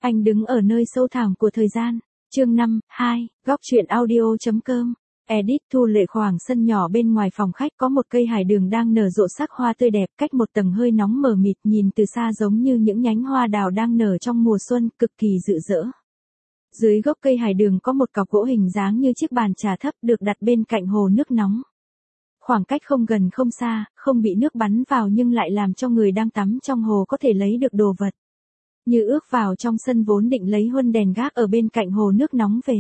Anh đứng ở nơi sâu thẳm của thời gian. Chương 5, 2, góc truyện audio.com. Edit Thu Lệ khoảng sân nhỏ bên ngoài phòng khách có một cây hải đường đang nở rộ sắc hoa tươi đẹp, cách một tầng hơi nóng mờ mịt, nhìn từ xa giống như những nhánh hoa đào đang nở trong mùa xuân, cực kỳ rực rỡ. Dưới gốc cây hải đường có một cọc gỗ hình dáng như chiếc bàn trà thấp được đặt bên cạnh hồ nước nóng. Khoảng cách không gần không xa, không bị nước bắn vào nhưng lại làm cho người đang tắm trong hồ có thể lấy được đồ vật. Như ước vào trong sân vốn định lấy huân đèn gác ở bên cạnh hồ nước nóng về.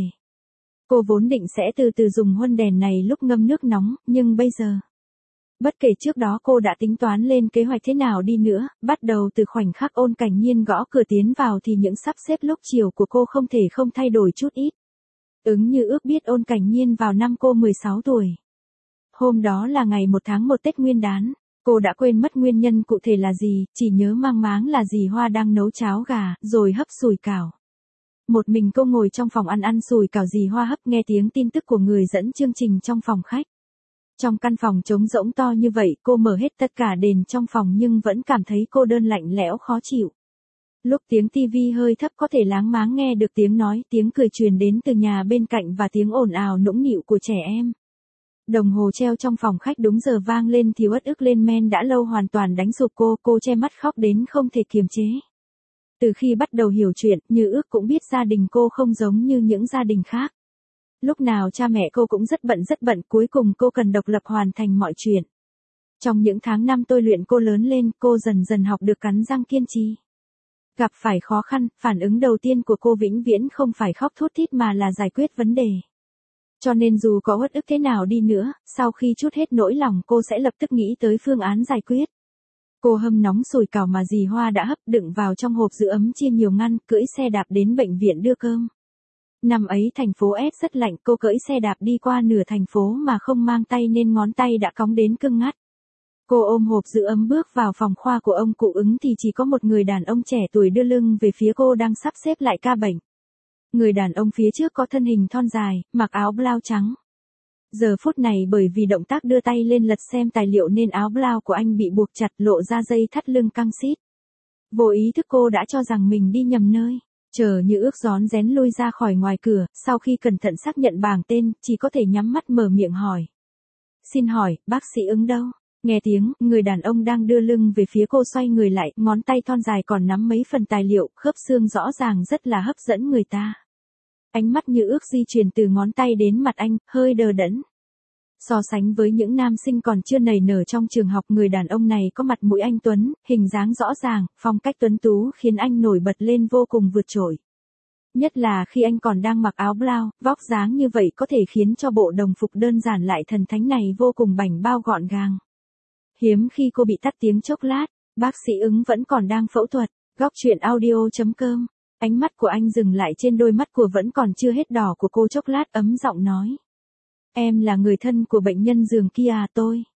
Cô vốn định sẽ từ từ dùng huân đèn này lúc ngâm nước nóng, nhưng bây giờ. Bất kể trước đó cô đã tính toán lên kế hoạch thế nào đi nữa, bắt đầu từ khoảnh khắc Ôn Cảnh Nhiên gõ cửa tiến vào thì những sắp xếp lúc chiều của cô không thể không thay đổi chút ít. Ứng Như Ước biết Ôn Cảnh Nhiên vào năm cô 16 tuổi. Hôm đó là ngày 1 tháng 1 Tết Nguyên Đán. Cô đã quên mất nguyên nhân cụ thể là gì, chỉ nhớ mang máng là dì Hoa đang nấu cháo gà, rồi hấp sủi cảo. Một mình cô ngồi trong phòng ăn sủi cảo dì Hoa hấp, nghe tiếng tin tức của người dẫn chương trình trong phòng khách. Trong căn phòng trống rỗng to như vậy, cô mở hết tất cả đèn trong phòng nhưng vẫn cảm thấy cô đơn lạnh lẽo khó chịu. Lúc tiếng tivi hơi thấp có thể láng máng nghe được tiếng nói, tiếng cười truyền đến từ nhà bên cạnh và tiếng ồn ào nũng nịu của trẻ em. Đồng hồ treo trong phòng khách đúng giờ vang lên thì uất ức lên men đã lâu hoàn toàn đánh sụp cô che mắt khóc đến không thể kiềm chế. Từ khi bắt đầu hiểu chuyện, Như Ước cũng biết gia đình cô không giống như những gia đình khác. Lúc nào cha mẹ cô cũng rất bận, cuối cùng cô cần độc lập hoàn thành mọi chuyện. Trong những tháng năm tôi luyện cô lớn lên, cô dần dần học được cắn răng kiên trì. Gặp phải khó khăn, phản ứng đầu tiên của cô vĩnh viễn không phải khóc thút thít mà là giải quyết vấn đề. Cho nên dù có uất ức thế nào đi nữa, sau khi trút hết nỗi lòng cô sẽ lập tức nghĩ tới phương án giải quyết. Cô hâm nóng sủi cảo mà dì Hoa đã hấp, đựng vào trong hộp giữ ấm chia nhiều ngăn, cưỡi xe đạp đến bệnh viện đưa cơm. Năm ấy thành phố S rất lạnh, cô cưỡi xe đạp đi qua nửa thành phố mà không mang tay nên ngón tay đã cóng đến cưng ngắt. Cô ôm hộp giữ ấm bước vào phòng khoa của ông cụ Ứng thì chỉ có một người đàn ông trẻ tuổi đưa lưng về phía cô đang sắp xếp lại ca bệnh. Người đàn ông phía trước có thân hình thon dài, mặc áo blau trắng. Giờ phút này bởi vì động tác đưa tay lên lật xem tài liệu nên áo blau của anh bị buộc chặt, lộ ra dây thắt lưng căng xít. Vô ý thức cô đã cho rằng mình đi nhầm nơi. Chờ Như Ước rón rén lui ra khỏi ngoài cửa, sau khi cẩn thận xác nhận bảng tên, chỉ có thể nhắm mắt mở miệng hỏi. Xin hỏi, bác sĩ Ứng đâu? Nghe tiếng, người đàn ông đang đưa lưng về phía cô xoay người lại, ngón tay thon dài còn nắm mấy phần tài liệu, khớp xương rõ ràng rất là hấp dẫn người ta. Ánh mắt Như Ước di chuyển từ ngón tay đến mặt anh, hơi đờ đẫn. So sánh với những nam sinh còn chưa nảy nở trong trường học, người đàn ông này có mặt mũi anh tuấn, hình dáng rõ ràng, phong cách tuấn tú khiến anh nổi bật lên vô cùng vượt trội. Nhất là khi anh còn đang mặc áo blau, vóc dáng như vậy có thể khiến cho bộ đồng phục đơn giản lại thần thánh này vô cùng bảnh bao gọn gàng. Hiếm khi cô bị tắt tiếng chốc lát, bác sĩ Ứng vẫn còn đang phẫu thuật, góc truyện audio.com. Ánh mắt của anh dừng lại trên đôi mắt của vẫn còn chưa hết đỏ của cô chốc lát, ấm giọng nói. Em là người thân của bệnh nhân giường kia à?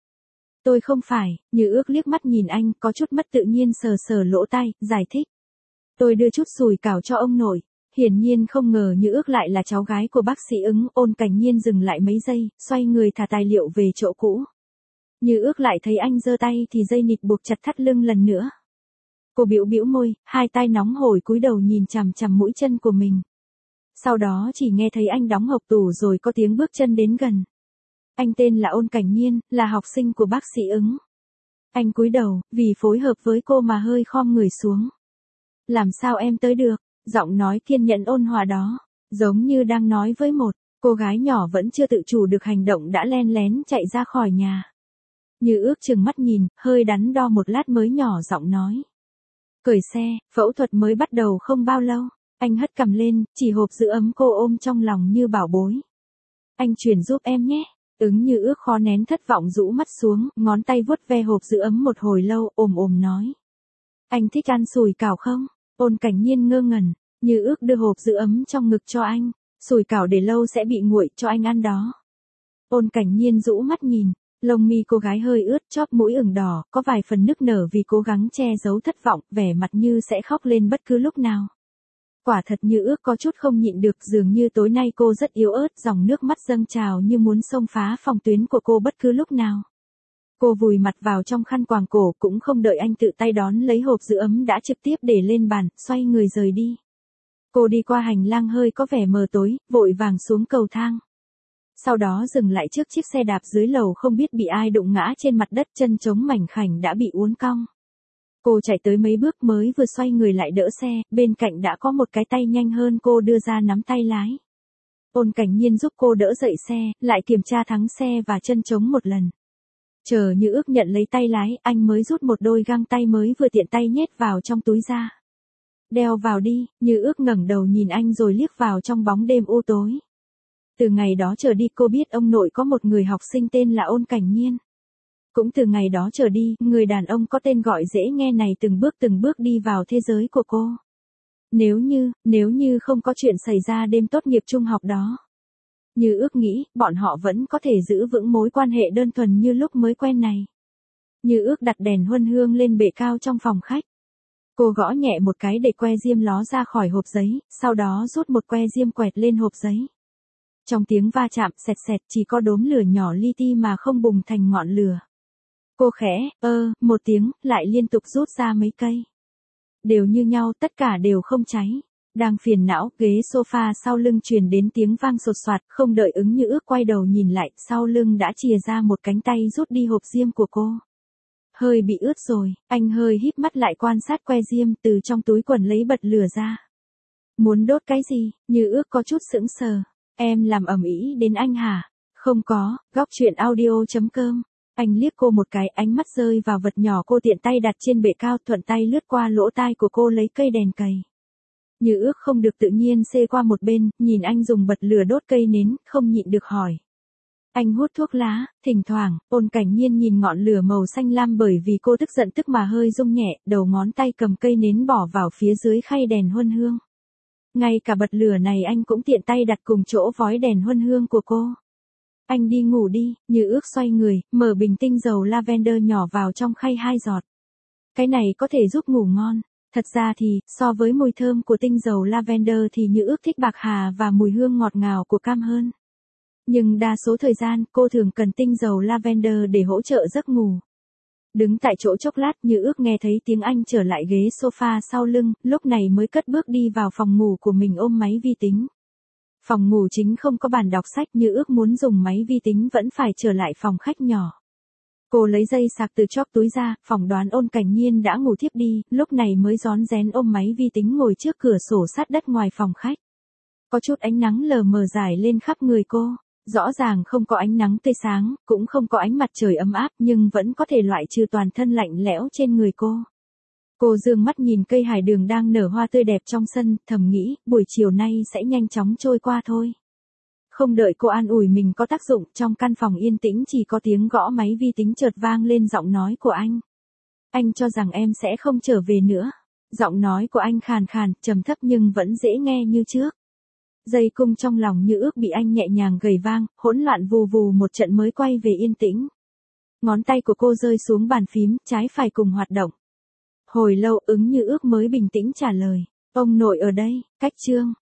Tôi không phải. Như Ước liếc mắt nhìn anh, có chút mất tự nhiên sờ sờ lỗ tai, giải thích. Tôi đưa chút sủi cảo cho ông nội. Hiển nhiên không ngờ Như Ước lại là cháu gái của bác sĩ Ứng. Ôn Cảnh Nhiên dừng lại mấy giây, xoay người thả tài liệu về chỗ cũ. Như Ước lại thấy anh giơ tay thì dây nịt buộc chặt thắt lưng lần nữa. Cô bĩu môi, hai tay nóng hổi cúi đầu nhìn chằm chằm mũi chân của mình. Sau đó chỉ nghe thấy anh đóng hộc tủ rồi có tiếng bước chân đến gần. Anh tên là Ôn Cảnh Nhiên, là học sinh của bác sĩ Ứng. Anh cúi đầu, vì phối hợp với cô mà hơi khom người xuống. Làm sao em tới được? Giọng nói kiên nhẫn ôn hòa đó, giống như đang nói với một cô gái nhỏ vẫn chưa tự chủ được hành động đã len lén chạy ra khỏi nhà. Như Ước trừng mắt nhìn, hơi đắn đo một lát mới nhỏ giọng nói. Cởi xe, phẫu thuật mới bắt đầu không bao lâu. Anh hất cằm lên, chỉ hộp giữ ấm cô ôm trong lòng như bảo bối. Anh chuyển giúp em nhé. Ứng Như Ước khó nén thất vọng rũ mắt xuống, ngón tay vuốt ve hộp giữ ấm một hồi lâu, ồm nói. Anh thích ăn sủi cảo không? Ôn Cảnh Nhiên ngơ ngẩn. Như Ước đưa hộp giữ ấm trong ngực cho anh. Sủi cảo để lâu sẽ bị nguội, cho anh ăn đó. Ôn Cảnh Nhiên rũ mắt nhìn. Lông mi cô gái hơi ướt, chóp mũi ửng đỏ, có vài phần nức nở vì cố gắng che giấu thất vọng, vẻ mặt như sẽ khóc lên bất cứ lúc nào. Quả thật Như Ước có chút không nhịn được, dường như tối nay cô rất yếu ớt, dòng nước mắt dâng trào như muốn xông phá phòng tuyến của cô bất cứ lúc nào. Cô vùi mặt vào trong khăn quàng cổ, cũng không đợi anh tự tay đón lấy hộp giữ ấm đã trực tiếp để lên bàn, xoay người rời đi. Cô đi qua hành lang hơi có vẻ mờ tối, vội vàng xuống cầu thang. Sau đó dừng lại trước chiếc xe đạp dưới lầu không biết bị ai đụng ngã trên mặt đất, chân trống mảnh khảnh đã bị uốn cong. Cô chạy tới mấy bước mới vừa xoay người lại đỡ xe, bên cạnh đã có một cái tay nhanh hơn cô đưa ra nắm tay lái. Ôn Cảnh Nhiên giúp cô đỡ dậy xe, lại kiểm tra thắng xe và chân trống một lần. Chờ Như Ước nhận lấy tay lái, anh mới rút một đôi găng tay mới vừa tiện tay nhét vào trong túi ra. Đeo vào đi, Như Ước ngẩng đầu nhìn anh rồi liếc vào trong bóng đêm u tối. Từ ngày đó trở đi cô biết ông nội có một người học sinh tên là Ôn Cảnh Nhiên. Cũng từ ngày đó trở đi, người đàn ông có tên gọi dễ nghe này từng bước đi vào thế giới của cô. Nếu như không có chuyện xảy ra đêm tốt nghiệp trung học đó. Như Ước nghĩ, bọn họ vẫn có thể giữ vững mối quan hệ đơn thuần như lúc mới quen này. Như Ước đặt đèn huân hương lên bệ cao trong phòng khách. Cô gõ nhẹ một cái để que diêm ló ra khỏi hộp giấy, sau đó rút một que diêm quẹt lên hộp giấy. Trong tiếng va chạm sẹt sẹt chỉ có đốm lửa nhỏ li ti mà không bùng thành ngọn lửa. Cô khẽ, một tiếng, lại liên tục rút ra mấy cây. Đều như nhau, tất cả đều không cháy. Đang phiền não, ghế sofa sau lưng truyền đến tiếng vang sột soạt, không đợi ứng Như Ước quay đầu nhìn lại, sau lưng đã chìa ra một cánh tay rút đi hộp diêm của cô. Hơi bị ướt rồi, anh hơi híp mắt lại quan sát que diêm, từ trong túi quần lấy bật lửa ra. Muốn đốt cái gì? Như Ước có chút sững sờ. Em làm ầm ĩ đến anh hả? Không có, góc chuyện audio.com. Anh liếc cô một cái, ánh mắt rơi vào vật nhỏ cô tiện tay đặt trên bệ cao, thuận tay lướt qua lỗ tai của cô lấy cây đèn cầy. Như Ước không được tự nhiên xê qua một bên, nhìn anh dùng bật lửa đốt cây nến, không nhịn được hỏi. Anh hút thuốc lá, thỉnh thoảng, Ôn Cảnh Nhiên nhìn ngọn lửa màu xanh lam bởi vì cô tức giận tức mà hơi rung nhẹ, đầu ngón tay cầm cây nến bỏ vào phía dưới khay đèn huân hương. Ngay cả bật lửa này anh cũng tiện tay đặt cùng chỗ vói đèn huân hương của cô. Anh đi ngủ đi, Như Ước xoay người, mở bình tinh dầu lavender nhỏ vào trong khay 2 giọt. Cái này có thể giúp ngủ ngon. Thật ra thì, so với mùi thơm của tinh dầu lavender thì Như Ước thích bạc hà và mùi hương ngọt ngào của cam hơn. Nhưng đa số thời gian, cô thường cần tinh dầu lavender để hỗ trợ giấc ngủ. Đứng tại chỗ chốc lát, Như Ước nghe thấy tiếng anh trở lại ghế sofa sau lưng, lúc này mới cất bước đi vào phòng ngủ của mình ôm máy vi tính. Phòng ngủ chính không có bàn đọc sách, Như Ước muốn dùng máy vi tính vẫn phải trở lại phòng khách nhỏ. Cô lấy dây sạc từ chóp túi ra, phỏng đoán Ôn Cảnh Nhiên đã ngủ thiếp đi, lúc này mới rón rén ôm máy vi tính ngồi trước cửa sổ sát đất ngoài phòng khách. Có chút ánh nắng lờ mờ rải lên khắp người cô. Rõ ràng không có ánh nắng tươi sáng, cũng không có ánh mặt trời ấm áp, nhưng vẫn có thể loại trừ toàn thân lạnh lẽo trên người cô. Cô dương mắt nhìn cây hải đường đang nở hoa tươi đẹp trong sân, thầm nghĩ, buổi chiều nay sẽ nhanh chóng trôi qua thôi. Không đợi cô an ủi mình có tác dụng, trong căn phòng yên tĩnh chỉ có tiếng gõ máy vi tính chợt vang lên giọng nói của anh. Anh cho rằng em sẽ không trở về nữa. Giọng nói của anh khàn khàn, trầm thấp nhưng vẫn dễ nghe như trước. Dây cung trong lòng Như Ước bị anh nhẹ nhàng gầy vang, hỗn loạn vù vù một trận mới quay về yên tĩnh. Ngón tay của cô rơi xuống bàn phím, trái phải cùng hoạt động. Hồi lâu ứng Như Ước mới bình tĩnh trả lời. Ông nội ở đây, cách chương.